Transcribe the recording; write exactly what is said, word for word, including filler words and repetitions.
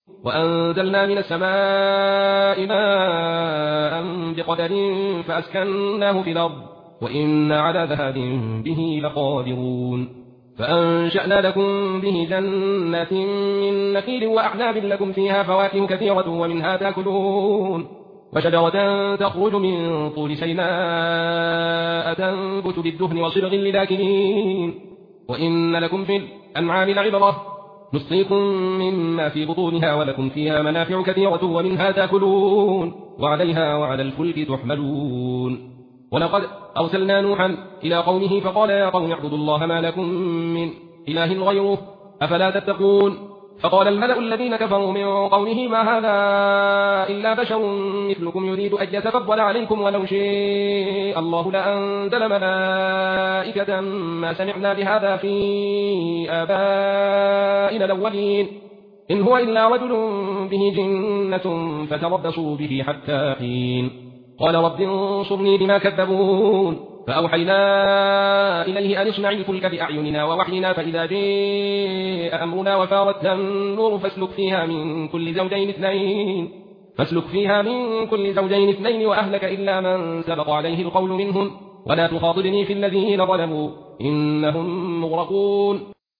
وأنزلنا من السماء ماء بقدر فأسكناه في الأرض وإنا على ذهاب به لقادرون فأنشأنا لكم به جنات من نخيل وأعناب لكم فيها فواكه كثيرة ومنها تأكلون وشجرة تخرج من طول سيناء تنبت بالدهن وصبغ للآكلين وإن لكم في الأنعام لعبرة نسقيكم مما في بطونها ولكم فيها منافع كثيرة ومنها تأكلون وعليها وعلى الفلك تحملون ولقد أرسلنا نوحا إلى قومه فقال يا قوم اعبدوا الله ما لكم من إله غيره أفلا تتقون فقال الملأ الذين كفروا من قومه ما هذا إلا بشر مثلكم يريد أن يتفضل عليكم ولو شاء الله لأنزل ملائكة ما سمعنا بهذا في آبائنا الأولين إن هو إلا رجل به جنة فتربصوا به حتى حين قال رب انصرني بما كذبون فأوحينا إليه أن اصنع الفلك بأعيننا ووحينا فإذا جاء أمرنا وفارت النور فاسلك فيها من كل زوجين اثنين فاسلك فيها من كل زوجين اثنين وأهلك إلا من سبق عليه القول منهم ولا تخاطبني في الذين ظلموا إنهم مغرقون